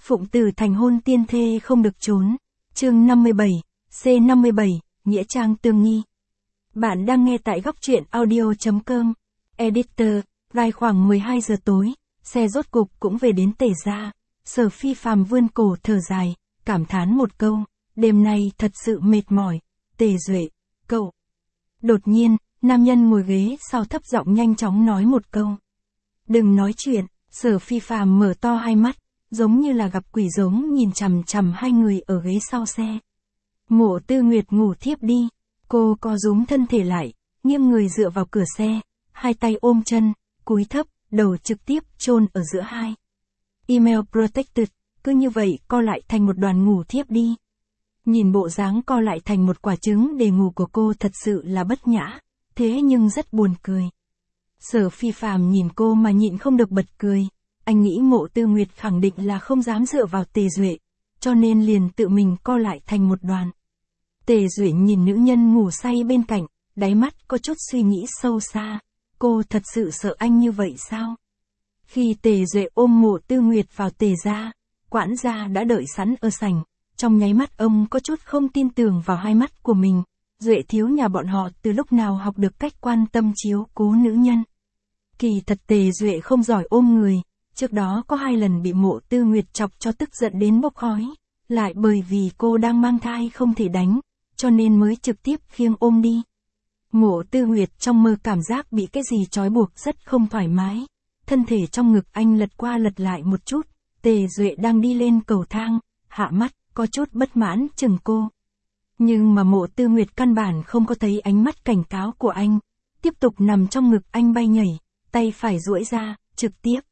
Phụng Tử thành hôn tiên thê không được trốn. Chương 57, C57, Nghĩa trang tương nghi. Bạn đang nghe tại góc truyện audio.com. Editor, vai khoảng 12 giờ tối, xe rốt cục cũng về đến Tề gia. Sở Phi Phàm vươn cổ thở dài, cảm thán một câu, đêm nay thật sự mệt mỏi. Tề Duệ, cậu. Đột nhiên, nam nhân ngồi ghế sau thấp giọng nhanh chóng nói một câu. Đừng nói chuyện. Sở Phi Phàm mở to hai mắt, giống như là gặp quỷ giống nhìn chằm chằm hai người ở ghế sau xe. Mộ Tư Nguyệt ngủ thiếp đi, cô co rúm thân thể lại, nghiêng người dựa vào cửa xe, hai tay ôm chân, cúi thấp, đầu trực tiếp chôn ở giữa hai. Email protected, cứ như vậy co lại thành một đoàn ngủ thiếp đi. Nhìn bộ dáng co lại thành một quả trứng để ngủ của cô thật sự là bất nhã, thế nhưng rất buồn cười. Sở Phi Phàm nhìn cô mà nhịn không được bật cười, anh nghĩ Mộ Tư Nguyệt khẳng định là không dám dựa vào Tề Duệ, cho nên liền tự mình co lại thành một đoàn. Tề Duệ nhìn nữ nhân ngủ say bên cạnh, đáy mắt có chút suy nghĩ sâu xa, cô thật sự sợ anh như vậy sao? Khi Tề Duệ ôm Mộ Tư Nguyệt vào Tề gia, quản gia đã đợi sẵn ở sảnh, trong nháy mắt ông có chút không tin tưởng vào hai mắt của mình, Duệ thiếu nhà bọn họ từ lúc nào học được cách quan tâm chiếu cố nữ nhân. Kỳ thật Tề Duệ không giỏi ôm người, trước đó có 2 lần bị Mộ Tư Nguyệt chọc cho tức giận đến bốc khói, lại bởi vì cô đang mang thai không thể đánh, cho nên mới trực tiếp khiêng ôm đi. Mộ Tư Nguyệt trong mơ cảm giác bị cái gì trói buộc rất không thoải mái, thân thể trong ngực anh lật qua lật lại một chút, Tề Duệ đang đi lên cầu thang, hạ mắt, có chút bất mãn chừng cô. Nhưng mà Mộ Tư Nguyệt căn bản không có thấy ánh mắt cảnh cáo của anh, tiếp tục nằm trong ngực anh bay nhảy, tay phải duỗi ra, trực tiếp.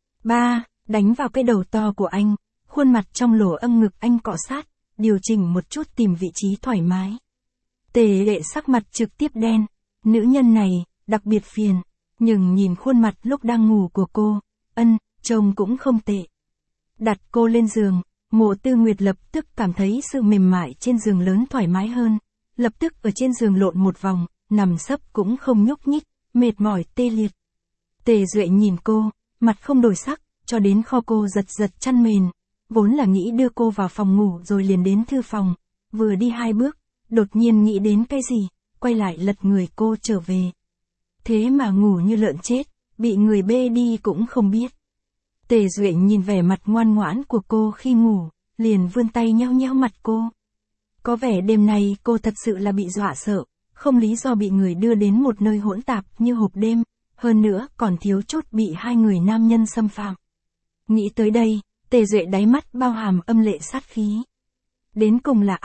Đánh vào cái đầu to của anh, khuôn mặt trong lỗ âm ngực anh cọ sát, điều chỉnh một chút tìm vị trí thoải mái. Tề Lệ sắc mặt trực tiếp đen, nữ nhân này, đặc biệt phiền, nhưng nhìn khuôn mặt lúc đang ngủ của cô, trông cũng không tệ. Đặt cô lên giường, Mộ Tư Nguyệt lập tức cảm thấy sự mềm mại trên giường lớn thoải mái hơn, lập tức ở trên giường lộn một vòng, nằm sấp cũng không nhúc nhích, mệt mỏi tê liệt. Tề Duệ nhìn cô, mặt không đổi sắc, cho đến kho cô giật chăn mền, vốn là nghĩ đưa cô vào phòng ngủ rồi liền đến thư phòng, vừa đi 2 bước, đột nhiên nghĩ đến cái gì, quay lại lật người cô trở về. Thế mà ngủ như lợn chết, bị người bê đi cũng không biết. Tề Duệ nhìn vẻ mặt ngoan ngoãn của cô khi ngủ, liền vươn tay nhéo nhéo mặt cô. Có vẻ đêm nay cô thật sự là bị dọa sợ, không lý do bị người đưa đến một nơi hỗn tạp như hộp đêm, hơn nữa còn thiếu chút bị 2 người nam nhân xâm phạm. Nghĩ tới đây, Tề Duệ đáy mắt bao hàm âm lệ sát khí. Đến cùng là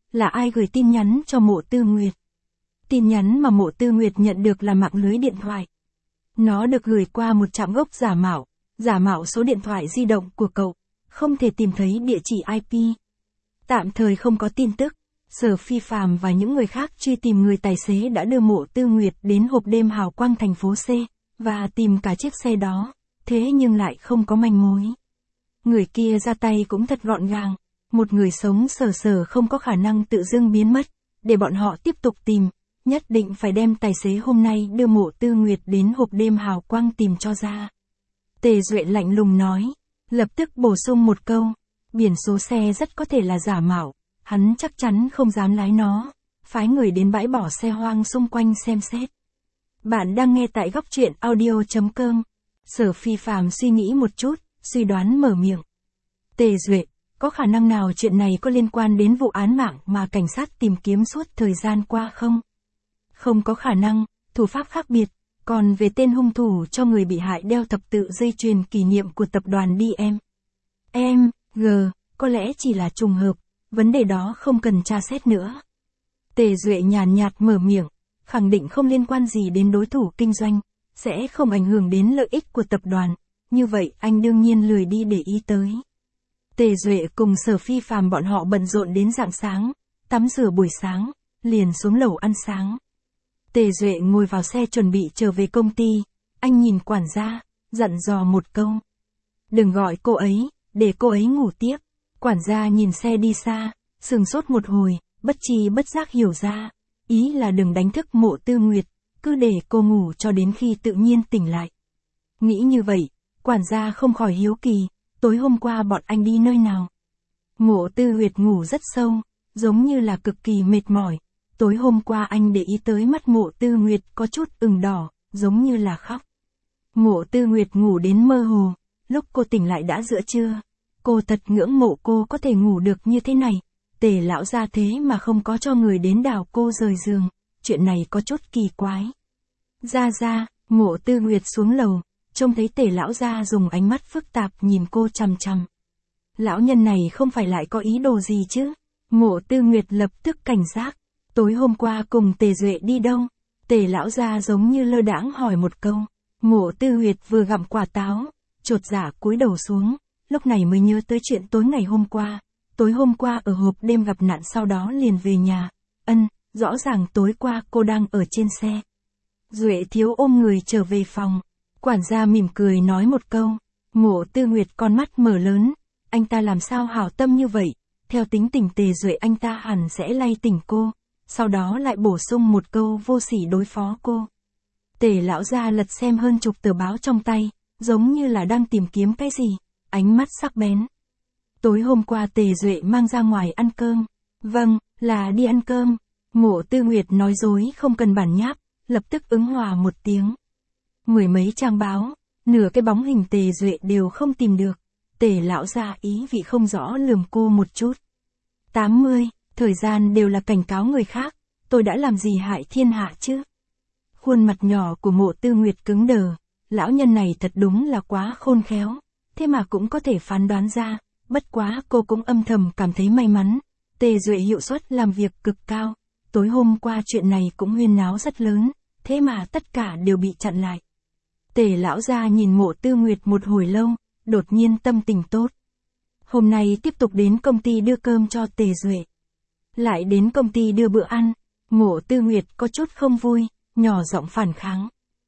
ai gửi tin nhắn cho Mộ Tư Nguyệt? Tin nhắn mà Mộ Tư Nguyệt nhận được là mạng lưới điện thoại. Nó được gửi qua một trạm gốc giả mạo số điện thoại di động của cậu, không thể tìm thấy địa chỉ IP. Tạm thời không có tin tức, Sở Phi Phàm và những người khác truy tìm người tài xế đã đưa Mộ Tư Nguyệt đến hộp đêm hào quang thành phố C, và tìm cả chiếc xe đó, thế nhưng lại không có manh mối. Người kia ra tay cũng thật gọn gàng, một người sống sờ không có khả năng tự dưng biến mất, để bọn họ tiếp tục tìm, nhất định phải đem tài xế hôm nay đưa Mộ Tư Nguyệt đến hộp đêm hào quang tìm cho ra. Tề Duệ lạnh lùng nói, lập tức bổ sung một câu, biển số xe rất có thể là giả mạo, hắn chắc chắn không dám lái nó, phái người đến bãi bỏ xe hoang xung quanh xem xét. Bạn đang nghe tại góc truyện audio.com. Sở Phi Phàm suy nghĩ một chút, suy đoán mở miệng. Tề Duệ, có khả năng nào chuyện này có liên quan đến vụ án mạng mà cảnh sát tìm kiếm suốt thời gian qua không? Không có khả năng, thủ pháp khác biệt, còn về tên hung thủ cho người bị hại đeo thập tự dây chuyền kỷ niệm của tập đoàn DMG, có lẽ chỉ là trùng hợp, vấn đề đó không cần tra xét nữa. Tề Duệ nhàn nhạt mở miệng, khẳng định không liên quan gì đến đối thủ kinh doanh, sẽ không ảnh hưởng đến lợi ích của tập đoàn, như vậy anh đương nhiên lười đi để ý tới. Tề Duệ cùng Sở Phi Phàm bọn họ bận rộn đến rạng sáng, tắm rửa buổi sáng, liền xuống lầu ăn sáng. Tề Duệ ngồi vào xe chuẩn bị trở về công ty, anh nhìn quản gia, dặn dò một câu. Đừng gọi cô ấy, để cô ấy ngủ tiếp. Quản gia nhìn xe đi xa, sừng sốt một hồi, bất tri bất giác hiểu ra, ý là đừng đánh thức Mộ Tư Nguyệt, cứ để cô ngủ cho đến khi tự nhiên tỉnh lại. Nghĩ như vậy, quản gia không khỏi hiếu kỳ, tối hôm qua bọn anh đi nơi nào? Mộ Tư Huyệt ngủ rất sâu, giống như là cực kỳ mệt mỏi. Tối hôm qua anh để ý tới mắt Mộ Tư Nguyệt có chút ửng đỏ, giống như là khóc. Mộ Tư Nguyệt ngủ đến mơ hồ, lúc cô tỉnh lại đã giữa trưa. Cô thật ngưỡng mộ cô có thể ngủ được như thế này. Tề lão gia thế mà không có cho người đến đào cô rời giường, chuyện này có chút kỳ quái. Ra, Mộ Tư Nguyệt xuống lầu, trông thấy Tề lão gia dùng ánh mắt phức tạp nhìn cô chằm chằm. Lão nhân này không phải lại có ý đồ gì chứ? Mộ Tư Nguyệt lập tức cảnh giác. Tối hôm qua cùng Tề Duệ đi đâu? Tề lão gia giống như lơ đãng hỏi một câu. Mộ Tư Nguyệt vừa gặm quả táo, chột dạ cúi đầu xuống, lúc này mới nhớ tới chuyện tối ngày hôm qua. Tối hôm qua ở hộp đêm gặp nạn sau đó liền về nhà. Rõ ràng tối qua cô đang ở trên xe. Duệ thiếu ôm người trở về phòng. Quản gia mỉm cười nói một câu. Mộ Tư Nguyệt con mắt mở lớn. Anh ta làm sao hảo tâm như vậy? Theo tính tình Tề Duệ anh ta hẳn sẽ lay tỉnh cô. Sau đó lại bổ sung một câu vô sỉ đối phó cô. Tề lão gia lật xem hơn chục tờ báo trong tay, giống như là đang tìm kiếm cái gì, ánh mắt sắc bén. Tối hôm qua Tề Duệ mang ra ngoài ăn cơm. Vâng, là đi ăn cơm. Mộ Tư Nguyệt nói dối không cần bản nháp, lập tức ứng hòa một tiếng. Mười mấy trang báo, nửa cái bóng hình Tề Duệ đều không tìm được. Tề lão gia ý vị không rõ lườm cô một chút. 80, thời gian đều là cảnh cáo người khác, tôi đã làm gì hại thiên hạ chứ? Khuôn mặt nhỏ của Mộ Tư Nguyệt cứng đờ, lão nhân này thật đúng là quá khôn khéo, thế mà cũng có thể phán đoán ra, bất quá cô cũng âm thầm cảm thấy may mắn. Tề Duệ hiệu suất làm việc cực cao, tối hôm qua chuyện này cũng huyên náo rất lớn, thế mà tất cả đều bị chặn lại. Tề lão gia nhìn Mộ Tư Nguyệt một hồi lâu, đột nhiên tâm tình tốt. Hôm nay tiếp tục đến công ty đưa cơm cho Tề Duệ. Lại đến công ty đưa bữa ăn, Mộ Tư Nguyệt có chút không vui, nhỏ giọng phản kháng.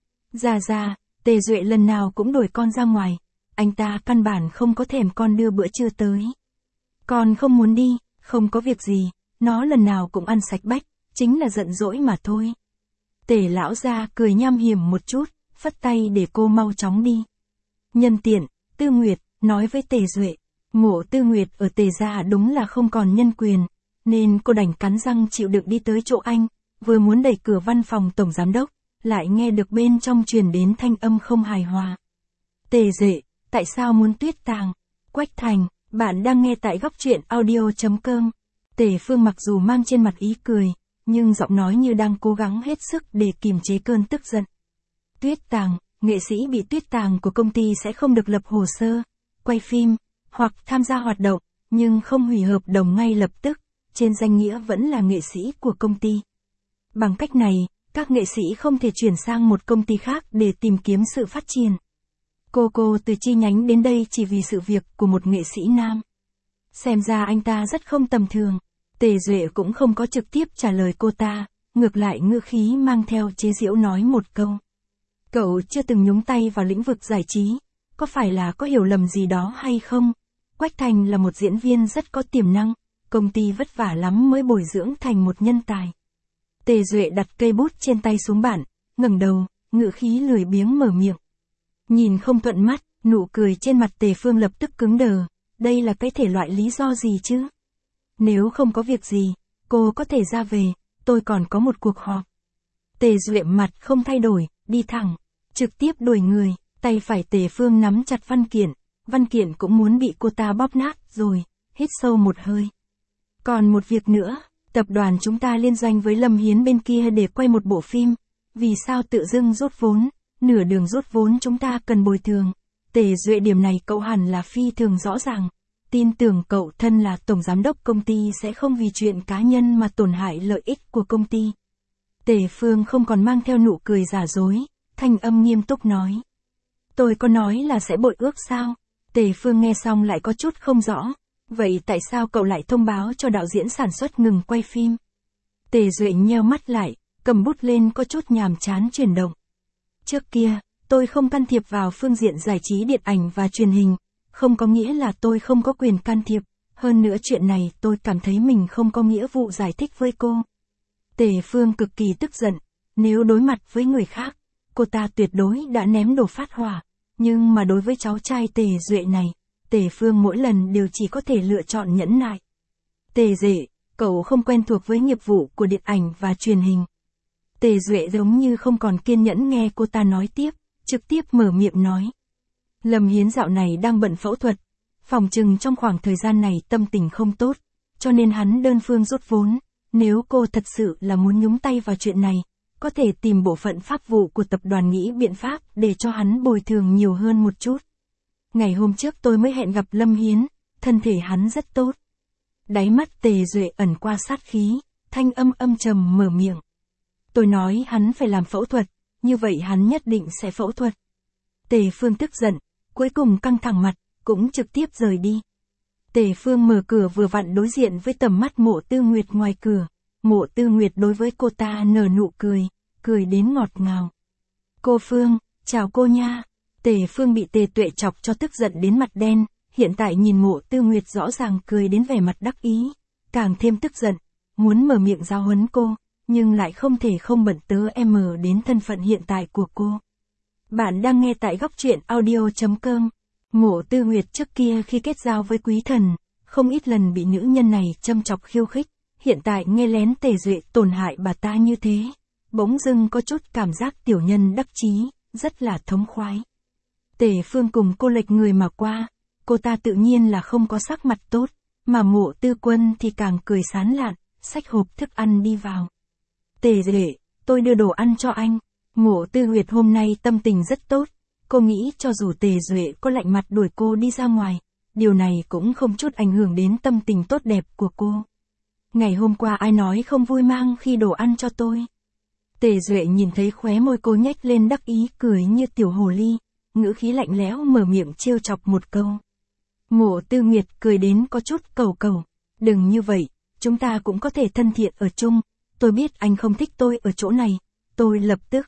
Ra, Tề Duệ lần nào cũng đuổi con ra ngoài, anh ta căn bản không có thèm con đưa bữa trưa tới. Con không muốn đi, không có việc gì, nó lần nào cũng ăn sạch bách, chính là giận dỗi mà thôi. Tề lão gia cười nham hiểm một chút, phất tay để cô mau chóng đi. Nhân tiện, Tư Nguyệt, nói với Tề Duệ, Mộ Tư Nguyệt ở Tề gia đúng là không còn nhân quyền, nên cô đành cắn răng chịu đựng đi tới chỗ anh, vừa muốn đẩy cửa văn phòng tổng giám đốc, lại nghe được bên trong truyền đến thanh âm không hài hòa. Tề Duệ, tại sao muốn tuyết tàng? Quách Thành, bạn đang nghe tại góc truyện audio.com. Tề Phương mặc dù mang trên mặt ý cười, nhưng giọng nói như đang cố gắng hết sức để kiềm chế cơn tức giận. Tuyết tàng, nghệ sĩ bị tuyết tàng của công ty sẽ không được lập hồ sơ, quay phim, hoặc tham gia hoạt động, nhưng không hủy hợp đồng ngay lập tức, trên danh nghĩa vẫn là nghệ sĩ của công ty. Bằng cách này, các nghệ sĩ không thể chuyển sang một công ty khác để tìm kiếm sự phát triển. Cô từ chi nhánh đến đây chỉ vì sự việc của một nghệ sĩ nam. Xem ra anh ta rất không tầm thường. Tề Duệ cũng không có trực tiếp trả lời cô ta, ngược lại ngữ khí mang theo chế giễu nói một câu. Cậu chưa từng nhúng tay vào lĩnh vực giải trí, có phải là có hiểu lầm gì đó hay không? Quách Thành là một diễn viên rất có tiềm năng, công ty vất vả lắm mới bồi dưỡng thành một nhân tài. Tề Duệ đặt cây bút trên tay xuống bàn, ngẩng đầu, ngữ khí lười biếng mở miệng. Nhìn không thuận mắt, nụ cười trên mặt Tề Phương lập tức cứng đờ, đây là cái thể loại lý do gì chứ? Nếu không có việc gì, cô có thể ra về, tôi còn có một cuộc họp. Tề Duệ mặt không thay đổi, đi thẳng, trực tiếp đuổi người, tay phải Tề Phương nắm chặt văn kiện cũng muốn bị cô ta bóp nát rồi, hít sâu một hơi. Còn một việc nữa, tập đoàn chúng ta liên doanh với Lâm Hiến bên kia để quay một bộ phim, vì sao tự dưng rút vốn, nửa đường rút vốn chúng ta cần bồi thường. Tề Duệ điểm này cậu hẳn là phi thường rõ ràng, tin tưởng cậu thân là tổng giám đốc công ty sẽ không vì chuyện cá nhân mà tổn hại lợi ích của công ty. Tề Phương không còn mang theo nụ cười giả dối, thanh âm nghiêm túc nói. Tôi có nói là sẽ bội ước sao? Tề Phương nghe xong lại có chút không rõ. Vậy tại sao cậu lại thông báo cho đạo diễn sản xuất ngừng quay phim? Tề Duệ nheo mắt lại, cầm bút lên có chút nhàm chán chuyển động. Trước kia, tôi không can thiệp vào phương diện giải trí điện ảnh và truyền hình, không có nghĩa là tôi không có quyền can thiệp, hơn nữa chuyện này tôi cảm thấy mình không có nghĩa vụ giải thích với cô. Tề Phương cực kỳ tức giận, nếu đối mặt với người khác, cô ta tuyệt đối đã ném đồ phát hỏa, nhưng mà đối với cháu trai Tề Duệ này, Tề Phương mỗi lần đều chỉ có thể lựa chọn nhẫn nại. Tề Duệ, cậu không quen thuộc với nghiệp vụ của điện ảnh và truyền hình. Tề Duệ giống như không còn kiên nhẫn nghe cô ta nói tiếp, trực tiếp mở miệng nói. Lâm Hiến dạo này đang bận phẫu thuật, phòng chừng trong khoảng thời gian này tâm tình không tốt, cho nên hắn đơn phương rút vốn. Nếu cô thật sự là muốn nhúng tay vào chuyện này, có thể tìm bộ phận pháp vụ của tập đoàn nghĩ biện pháp để cho hắn bồi thường nhiều hơn một chút. Ngày hôm trước tôi mới hẹn gặp Lâm Hiến, thân thể hắn rất tốt. Đáy mắt Tề Duệ ẩn qua sát khí, thanh âm âm trầm mở miệng. Tôi nói hắn phải làm phẫu thuật, như vậy hắn nhất định sẽ phẫu thuật. Tề Phương tức giận, cuối cùng căng thẳng mặt, cũng trực tiếp rời đi. Tề Phương mở cửa vừa vặn đối diện với tầm mắt Mộ Tư Nguyệt ngoài cửa. Mộ Tư Nguyệt đối với cô ta nở nụ cười, cười đến ngọt ngào. Cô Phương, chào cô nha. Tề Phương bị Tề Tuệ chọc cho tức giận đến mặt đen, hiện tại nhìn Mộ Tư Nguyệt rõ ràng cười đến vẻ mặt đắc ý, càng thêm tức giận, muốn mở miệng giáo huấn cô, nhưng lại không thể không bận đến thân phận hiện tại của cô. Bạn đang nghe tại góc truyện audio.com. Mộ Tư Nguyệt trước kia khi kết giao với Quý Thần, không ít lần bị nữ nhân này châm chọc khiêu khích, hiện tại nghe lén Tề Duệ tổn hại bà ta như thế, bỗng dưng có chút cảm giác tiểu nhân đắc chí, rất là thống khoái. Tề Phương cùng cô lệch người mà qua, cô ta tự nhiên là không có sắc mặt tốt, mà Mộ Tư Quân thì càng cười sán lạn, xách hộp thức ăn đi vào. Tề Duệ, tôi đưa đồ ăn cho anh. Mộ Tư Nguyệt hôm nay tâm tình rất tốt, cô nghĩ cho dù Tề Duệ có lạnh mặt đuổi cô đi ra ngoài, điều này cũng không chút ảnh hưởng đến tâm tình tốt đẹp của cô. Ngày hôm qua ai nói không vui mang khi đồ ăn cho tôi. Tề Duệ nhìn thấy khóe môi cô nhếch lên đắc ý cười như tiểu hồ ly, ngữ khí lạnh lẽo mở miệng trêu chọc một câu. Mộ Tư Nguyệt cười đến có chút cầu cầu. Đừng như vậy, chúng ta cũng có thể thân thiện ở chung, tôi biết anh không thích tôi ở chỗ này, tôi lập tức.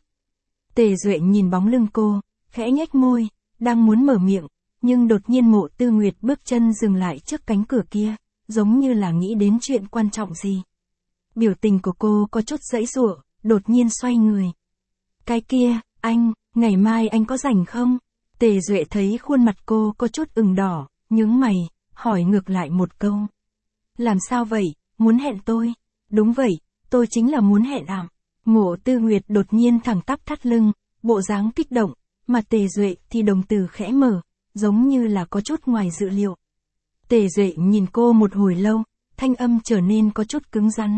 Tề Duệ nhìn bóng lưng cô, khẽ nhếch môi, đang muốn mở miệng, nhưng đột nhiên Mộ Tư Nguyệt bước chân dừng lại trước cánh cửa kia, giống như là nghĩ đến chuyện quan trọng gì. Biểu tình của cô có chút giãy giụa, đột nhiên xoay người. Cái kia, anh, ngày mai anh có rảnh không? Tề Duệ thấy khuôn mặt cô có chút ửng đỏ, nhướng mày, hỏi ngược lại một câu. Làm sao vậy, muốn hẹn tôi? Đúng vậy, tôi chính là muốn hẹn ảm. Mộ Tư Nguyệt đột nhiên thẳng tắp thắt lưng, bộ dáng kích động, mà Tề Duệ thì đồng tử khẽ mở, giống như là có chút ngoài dự liệu. Tề Duệ nhìn cô một hồi lâu, thanh âm trở nên có chút cứng rắn.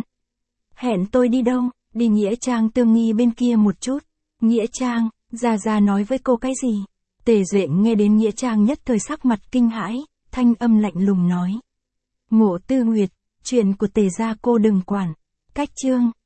Hẹn tôi đi đâu? Đi Nghĩa Trang Tương Nghi bên kia một chút. Nghĩa Trang, Gia nói với cô cái gì? Tề Duệ nghe đến Nghĩa Trang nhất thời sắc mặt kinh hãi, thanh âm lạnh lùng nói. Mộ Tư Nguyệt, chuyện của Tề gia cô đừng quản. Cách chương.